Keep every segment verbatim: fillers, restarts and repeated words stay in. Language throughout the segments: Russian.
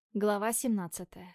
Глава семнадцатая.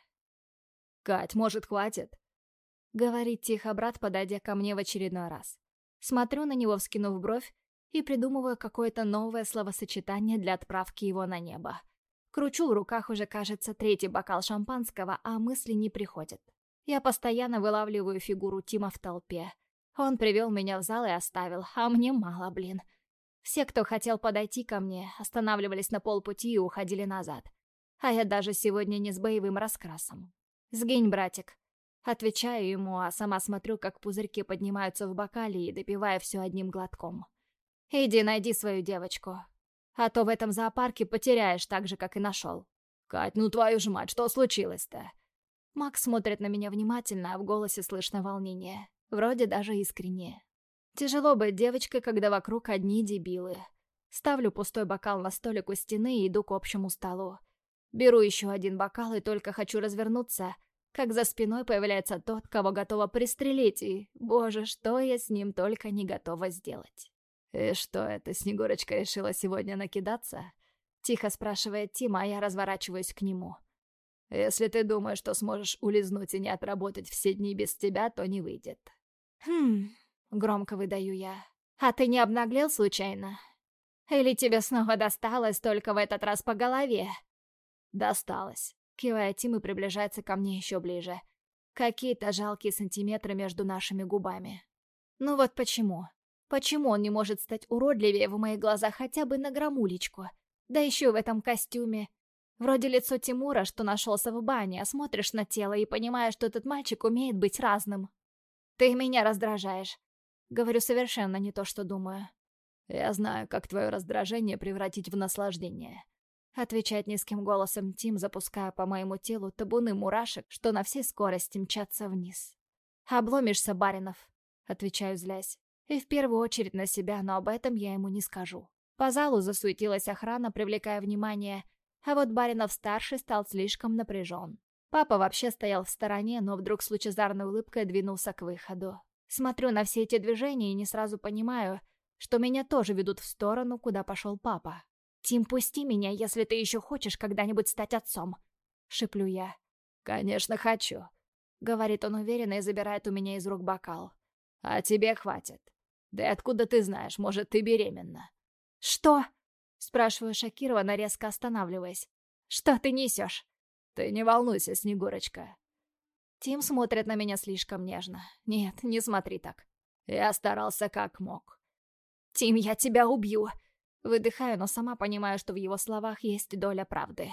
«Кать, может, хватит?» — говорит тихо брат, подойдя ко мне в очередной раз. Смотрю на него, вскинув бровь, и придумываю какое-то новое словосочетание для отправки его на небо. Кручу в руках уже, кажется, третий бокал шампанского, а мысли не приходят. Я постоянно вылавливаю фигуру Тима в толпе. Он привел меня в зал и оставил, а мне мало, блин. Все, кто хотел подойти ко мне, останавливались на полпути и уходили назад. А я даже сегодня не с боевым раскрасом. «Сгинь, братик». Отвечаю ему, а сама смотрю, как пузырьки поднимаются в бокале и допиваю все одним глотком. «Иди найди свою девочку. А то в этом зоопарке потеряешь так же, как и нашел». «Кать, ну твою ж мать, что случилось-то?» Макс смотрит на меня внимательно, а в голосе слышно волнение. Вроде даже искреннее. Тяжело быть девочкой, когда вокруг одни дебилы. Ставлю пустой бокал на столик у стены и иду к общему столу. Беру еще один бокал и только хочу развернуться, как за спиной появляется тот, кого готова пристрелить, и, боже, что я с ним только не готова сделать. «И что это, Снегурочка решила сегодня накидаться?» Тихо спрашивает Тим, а я разворачиваюсь к нему. «Если ты думаешь, что сможешь улизнуть и не отработать все дни без тебя, то не выйдет». «Хм...» — громко выдаю я. «А ты не обнаглел случайно? Или тебе снова досталось только в этот раз по голове?» «Досталось», — кивает Тим и приближается ко мне еще ближе. Какие-то жалкие сантиметры между нашими губами. Ну вот почему? Почему он не может стать уродливее в моих глазах хотя бы на грамулечку? Да еще в этом костюме. Вроде лицо Тимура, что нашелся в бане, а смотришь на тело и понимаешь, что этот мальчик умеет быть разным. «Ты меня раздражаешь». Говорю совершенно не то, что думаю. «Я знаю, как твое раздражение превратить в наслаждение», — отвечает низким голосом Тим, запуская по моему телу табуны мурашек, что на всей скорости мчатся вниз. «Обломишься, Баринов», — отвечаю, злясь. И в первую очередь на себя, но об этом я ему не скажу. По залу засуетилась охрана, привлекая внимание, а вот Баринов-старший стал слишком напряжен. Папа вообще стоял в стороне, но вдруг с лучезарной улыбкой двинулся к выходу. Смотрю на все эти движения и не сразу понимаю, что меня тоже ведут в сторону, куда пошел папа. «Тим, пусти меня, если ты еще хочешь когда-нибудь стать отцом!» — шеплю я. «Конечно, хочу», — говорит он уверенно и забирает у меня из рук бокал. «А тебе хватит. Да и откуда ты знаешь, может, ты беременна?» «Что?» — спрашиваю шокированно, резко останавливаясь. «Что ты несешь?» «Ты не волнуйся, Снегурочка». Тим смотрит на меня слишком нежно. «Нет, не смотри так». Я старался как мог. «Тим, я тебя убью!» Выдыхаю, но сама понимаю, что в его словах есть доля правды.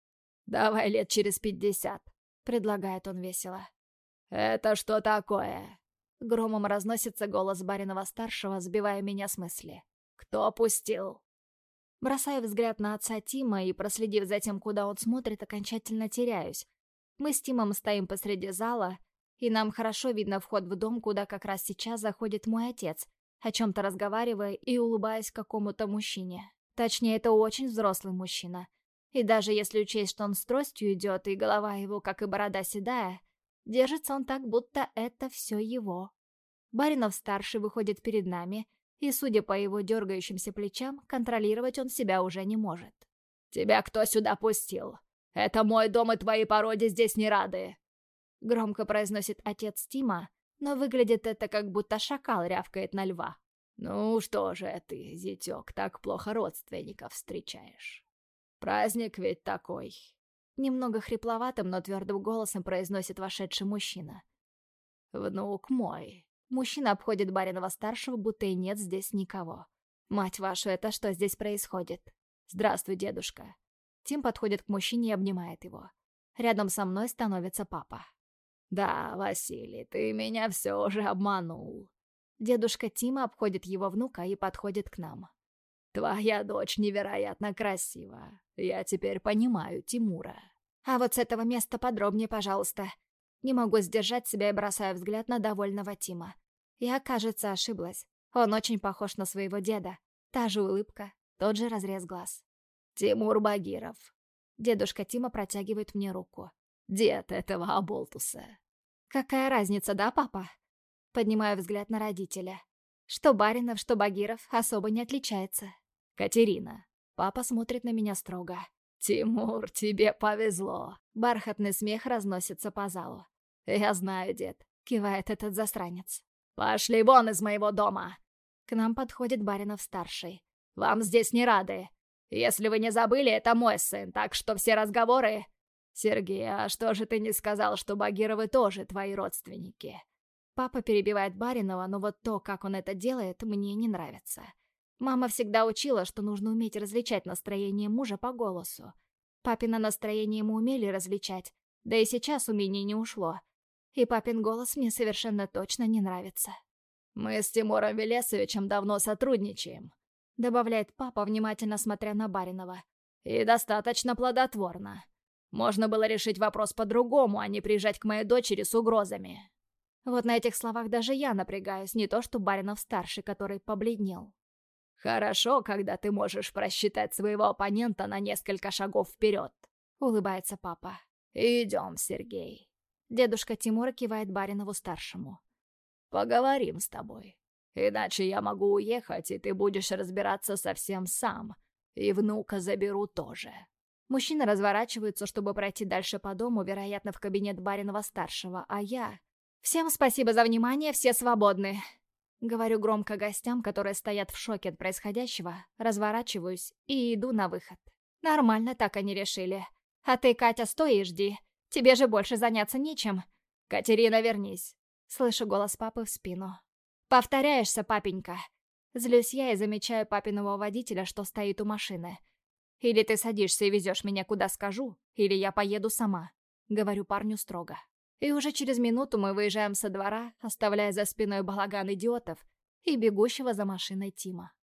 «Давай лет через пятьдесят», — предлагает он весело. «Это что такое?» Громом разносится голос Баринова-старшего, сбивая меня с мысли. «Кто пустил?» Бросаю взгляд на отца Тима и, проследив за тем, куда он смотрит, окончательно теряюсь. Мы с Тимом стоим посреди зала, и нам хорошо видно вход в дом, куда как раз сейчас заходит мой отец, о чем-то разговаривая и улыбаясь какому-то мужчине. Точнее, это очень взрослый мужчина. И даже если учесть, что он с тростью идет, и голова его, как и борода, седая, держится он так, будто это все его. Баринов-старший выходит перед нами, и, судя по его дергающимся плечам, контролировать он себя уже не может. «Тебя кто сюда пустил? Это мой дом, и твои породе здесь не рады!» Громко произносит отец Тима, но выглядит это, как будто шакал рявкает на льва. «Ну что же ты, зятек, так плохо родственников встречаешь? Праздник ведь такой!» Немного хрипловатым, но твердым голосом произносит вошедший мужчина. «Внук мой!» Мужчина обходит Баринова-старшего, будто и нет здесь никого. «Мать вашу, это что здесь происходит?» «Здравствуй, дедушка!» Тим подходит к мужчине и обнимает его. Рядом со мной становится папа. «Да, Василий, ты меня все же обманул!» Дедушка Тима обходит его внука и подходит к нам. «Твоя дочь невероятно красива. Я теперь понимаю Тимура». «А вот с этого места подробнее, пожалуйста». Не могу сдержать себя и бросаю взгляд на довольного Тима. Я, кажется, ошиблась. Он очень похож на своего деда. Та же улыбка, тот же разрез глаз. «Тимур Багиров». Дедушка Тима протягивает мне руку. «Дед этого оболтуса». «Какая разница, да, папа?» Поднимаю взгляд на родителя. Что Баринов, что Багиров особо не отличается. «Катерина». Папа смотрит на меня строго. «Тимур, тебе повезло!» Бархатный смех разносится по залу. «Я знаю, дед», — кивает этот засранец. «Пошли вон из моего дома!» К нам подходит Баринов-старший. «Вам здесь не рады. Если вы не забыли, это мой сын, так что все разговоры...» «Сергей, а что же ты не сказал, что Багировы тоже твои родственники?» Папа перебивает Баринова, но вот то, как он это делает, мне не нравится. Мама всегда учила, что нужно уметь различать настроение мужа по голосу. Папино настроение мы умели различать, да и сейчас умение не ушло. И папин голос мне совершенно точно не нравится. «Мы с Тимуром Велесовичем давно сотрудничаем», — добавляет папа, внимательно смотря на Баринова. «И достаточно плодотворно. Можно было решить вопрос по-другому, а не приезжать к моей дочери с угрозами». Вот на этих словах даже я напрягаюсь, не то что Баринов-старший, который побледнел. «Хорошо, когда ты можешь просчитать своего оппонента на несколько шагов вперед», — улыбается папа. «Идем, Сергей». Дедушка Тимура кивает Баринову-старшему. «Поговорим с тобой. Иначе я могу уехать, и ты будешь разбираться совсем сам. И внука заберу тоже». Мужчины разворачиваются, чтобы пройти дальше по дому, вероятно, в кабинет Баринова-старшего, а я... «Всем спасибо за внимание, все свободны». Говорю громко гостям, которые стоят в шоке от происходящего, разворачиваюсь и иду на выход. Нормально так они решили. А ты, Катя, стой и жди. Тебе же больше заняться нечем. Катерина, вернись. Слышу голос папы в спину. Повторяешься, папенька. Злюсь я и замечаю папиного водителя, что стоит у машины. Или ты садишься и везешь меня куда скажу, или я поеду сама. Говорю парню строго. И уже через минуту мы выезжаем со двора, оставляя за спиной балаган идиотов и бегущего за машиной Тима.